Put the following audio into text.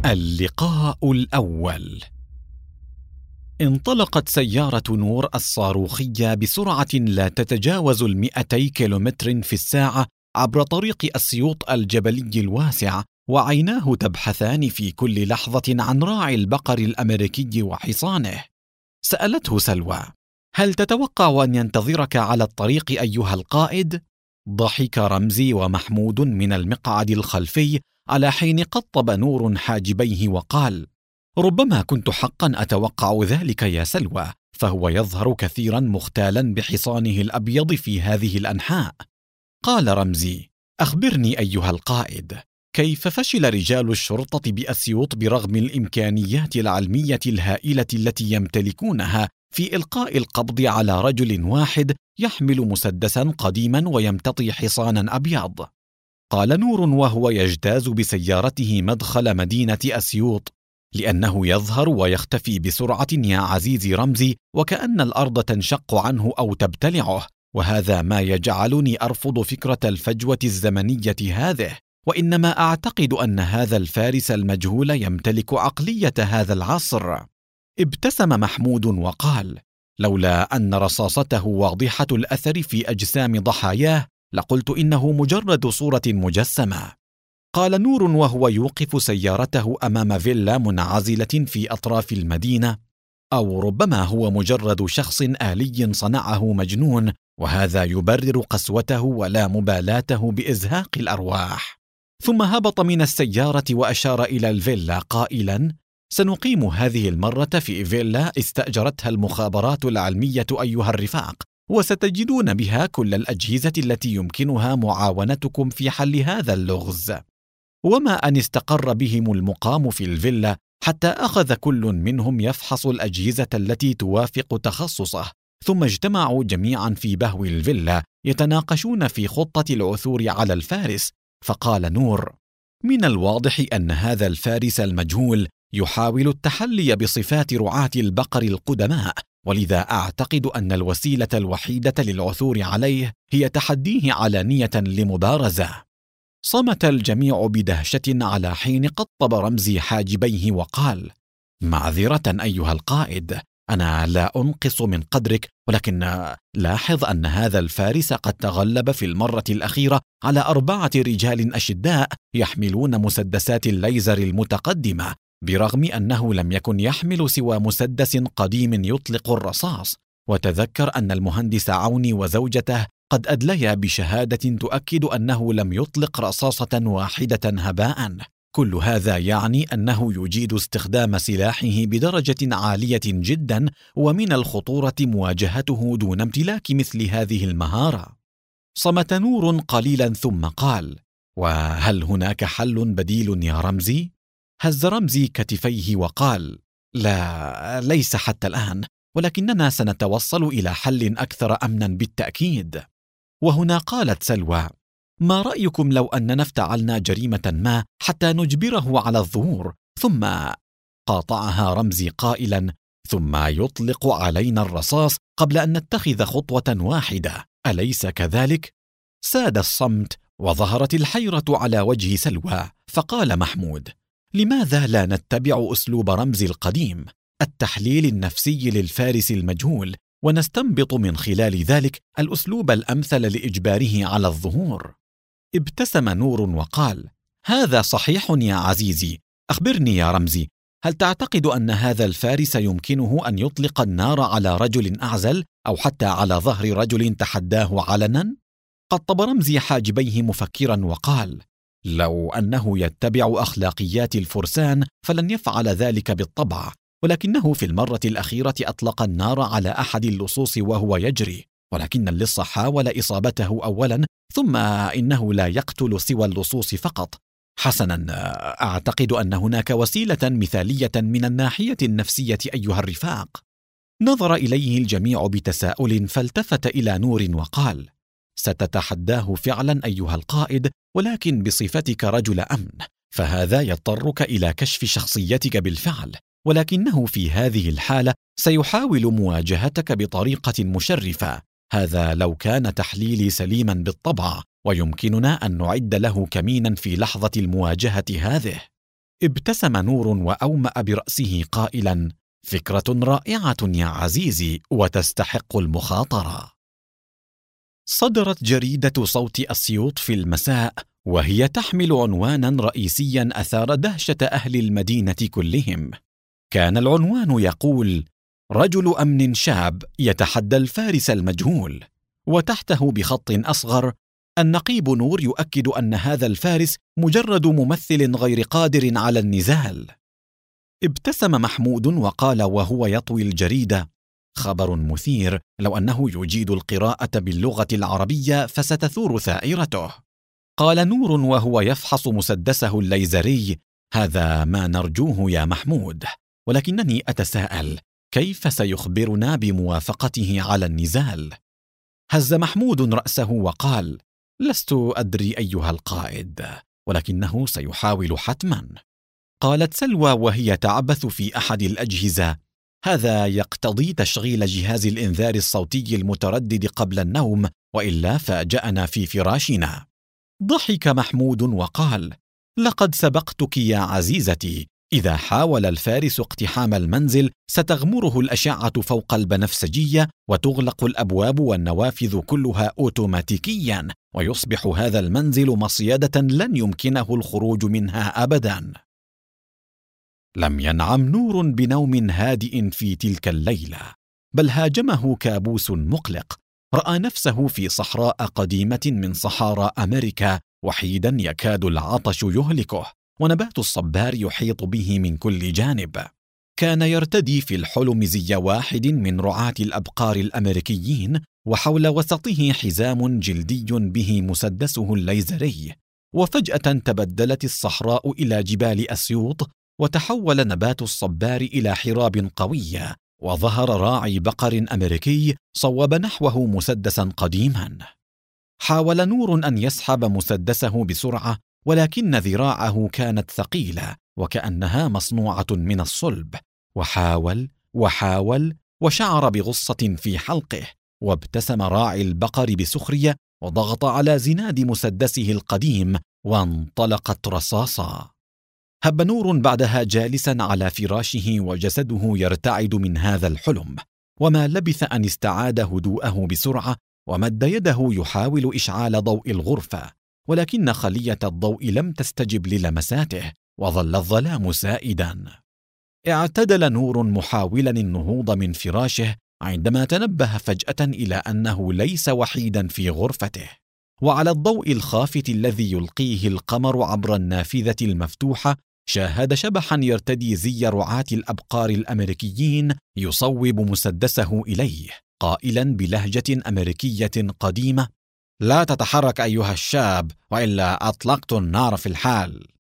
اللقاء الأول. انطلقت سيارة نور الصاروخية بسرعة لا تتجاوز 200 كيلومتر في الساعة عبر طريق أسيوط الجبلي الواسع، وعيناه تبحثان في كل لحظة عن راعي البقر الأمريكي وحصانه. سألته سلوى: هل تتوقع أن ينتظرك على الطريق أيها القائد؟ ضحك رمزي ومحمود من المقعد الخلفي على حين قطب نور حاجبيه وقال: ربما كنت حقا أتوقع ذلك يا سلوى، فهو يظهر كثيرا مختالا بحصانه الأبيض في هذه الأنحاء. قال رمزي: أخبرني أيها القائد، كيف فشل رجال الشرطة بأسيوط برغم الإمكانيات العلمية الهائلة التي يمتلكونها في إلقاء القبض على رجل واحد يحمل مسدسا قديما ويمتطي حصانا أبيض؟ قال نور وهو يجتاز بسيارته مدخل مدينة أسيوط: لأنه يظهر ويختفي بسرعة يا عزيزي رمزي، وكأن الأرض تنشق عنه أو تبتلعه، وهذا ما يجعلني أرفض فكرة الفجوة الزمنية هذه، وإنما أعتقد أن هذا الفارس المجهول يمتلك عقلية هذا العصر. ابتسم محمود وقال: لولا أن رصاصته واضحة الأثر في أجسام ضحاياه لقلت إنه مجرد صورة مجسمة. قال نور وهو يوقف سيارته أمام فيلا منعزلة في أطراف المدينة: أو ربما هو مجرد شخص آلي صنعه مجنون، وهذا يبرر قسوته ولا مبالاته بإزهاق الأرواح. ثم هبط من السيارة وأشار إلى الفيلا قائلا: سنقيم هذه المرة في فيلا استأجرتها المخابرات العلمية أيها الرفاق، وستجدون بها كل الأجهزة التي يمكنها معاونتكم في حل هذا اللغز. وما أن استقر بهم المقام في الفيلا حتى أخذ كل منهم يفحص الأجهزة التي توافق تخصصه، ثم اجتمعوا جميعا في بهو الفيلا يتناقشون في خطة العثور على الفارس. فقال نور: من الواضح أن هذا الفارس المجهول يحاول التحلي بصفات رعاة البقر القدماء، ولذا أعتقد أن الوسيلة الوحيدة للعثور عليه هي تحديه علانية لمبارزة. صمت الجميع بدهشة على حين قطب رمزي حاجبيه وقال: معذرة أيها القائد، أنا لا أنقص من قدرك، ولكن لاحظ أن هذا الفارس قد تغلب في المرة الأخيرة على 4 رجال أشداء يحملون مسدسات الليزر المتقدمة، برغم أنه لم يكن يحمل سوى مسدس قديم يطلق الرصاص. وتذكر أن المهندس عوني وزوجته قد أدليا بشهادة تؤكد أنه لم يطلق رصاصة واحدة هباء. كل هذا يعني أنه يجيد استخدام سلاحه بدرجة عالية جدا، ومن الخطورة مواجهته دون امتلاك مثل هذه المهارة. صمت نور قليلا ثم قال: وهل هناك حل بديل يا رمزي؟ هز رمزي كتفيه وقال: لا، ليس حتى الآن، ولكننا سنتوصل إلى حل أكثر أمنا بالتأكيد. وهنا قالت سلوى: ما رأيكم لو أننا افتعلنا جريمة ما حتى نجبره على الظهور؟ ثم قاطعها رمزي قائلا: ثم يطلق علينا الرصاص قبل أن نتخذ خطوة واحدة، أليس كذلك؟ ساد الصمت وظهرت الحيرة على وجه سلوى، فقال محمود: لماذا لا نتبع أسلوب رمزي القديم، التحليل النفسي للفارس المجهول، ونستنبط من خلال ذلك الأسلوب الأمثل لإجباره على الظهور؟ ابتسم نور وقال: هذا صحيح يا عزيزي، أخبرني يا رمزي، هل تعتقد أن هذا الفارس يمكنه أن يطلق النار على رجل أعزل، أو حتى على ظهر رجل تحداه علنا؟ قطب رمزي حاجبيه مفكرا وقال: لو أنه يتبع أخلاقيات الفرسان فلن يفعل ذلك بالطبع، ولكنه في المرة الأخيرة أطلق النار على أحد اللصوص وهو يجري، ولكن اللص حاول إصابته أولا، ثم إنه لا يقتل سوى اللصوص فقط. حسنا، أعتقد أن هناك وسيلة مثالية من الناحية النفسية أيها الرفاق. نظر إليه الجميع بتساؤل، فالتفت إلى نور وقال: ستتحداه فعلا أيها القائد، ولكن بصفتك رجل أمن، فهذا يضطرك إلى كشف شخصيتك بالفعل، ولكنه في هذه الحالة سيحاول مواجهتك بطريقة مشرفة. هذا لو كان تحليلي سليما بالطبع، ويمكننا أن نعد له كمينا في لحظة المواجهة هذه. ابتسم نور وأومأ برأسه قائلا: فكرة رائعة يا عزيزي، وتستحق المخاطرة. صدرت جريدة صوت أسيوط في المساء، وهي تحمل عنوانا رئيسيا أثار دهشة أهل المدينة كلهم. كان العنوان يقول: رجل أمن شاب يتحدى الفارس المجهول، وتحته بخط أصغر: النقيب نور يؤكد أن هذا الفارس مجرد ممثل غير قادر على النزال. ابتسم محمود وقال وهو يطوي الجريدة: خبر مثير، لو أنه يجيد القراءة باللغة العربية فستثور ثائرته. قال نور وهو يفحص مسدسه الليزري: هذا ما نرجوه يا محمود، ولكنني أتساءل كيف سيخبرنا بموافقته على النزال؟ هز محمود رأسه وقال: لست أدري أيها القائد، ولكنه سيحاول حتما. قالت سلوى وهي تعبث في أحد الأجهزة: هذا يقتضي تشغيل جهاز الإنذار الصوتي المتردد قبل النوم، وإلا فاجأنا في فراشنا. ضحك محمود وقال: لقد سبقتك يا عزيزتي، إذا حاول الفارس اقتحام المنزل ستغمره الأشعة فوق البنفسجية، وتغلق الأبواب والنوافذ كلها أوتوماتيكيا، ويصبح هذا المنزل مصيدة لن يمكنه الخروج منها أبدا. لم ينعم نور بنوم هادئ في تلك الليلة، بل هاجمه كابوس مقلق. رأى نفسه في صحراء قديمة من صحارى أمريكا، وحيدا يكاد العطش يهلكه، ونبات الصبار يحيط به من كل جانب. كان يرتدي في الحلم زي واحد من رعاة الأبقار الأمريكيين، وحول وسطه حزام جلدي به مسدسه الليزري. وفجأة تبدلت الصحراء إلى جبال أسيوط، وتحول نبات الصبار إلى حراب قوية، وظهر راعي بقر أمريكي صوب نحوه مسدسا قديما. حاول نور أن يسحب مسدسه بسرعة، ولكن ذراعه كانت ثقيلة وكأنها مصنوعة من الصلب. وحاول وشعر بغصة في حلقه، وابتسم راعي البقر بسخرية وضغط على زناد مسدسه القديم، وانطلقت رصاصة. هب نور بعدها جالسا على فراشه وجسده يرتعد من هذا الحلم، وما لبث أن استعاد هدوءه بسرعة، ومد يده يحاول إشعال ضوء الغرفة، ولكن خلية الضوء لم تستجب للمساته، وظل الظلام سائدا. اعتدل نور محاولا النهوض من فراشه، عندما تنبه فجأة إلى أنه ليس وحيدا في غرفته، وعلى الضوء الخافت الذي يلقيه القمر عبر النافذة المفتوحة شاهد شبحا يرتدي زي رعاة الأبقار الأمريكيين يصوب مسدسه إليه، قائلا بلهجة أمريكية قديمة: لا تتحرك أيها الشاب، وإلا أطلقت النار في الحال.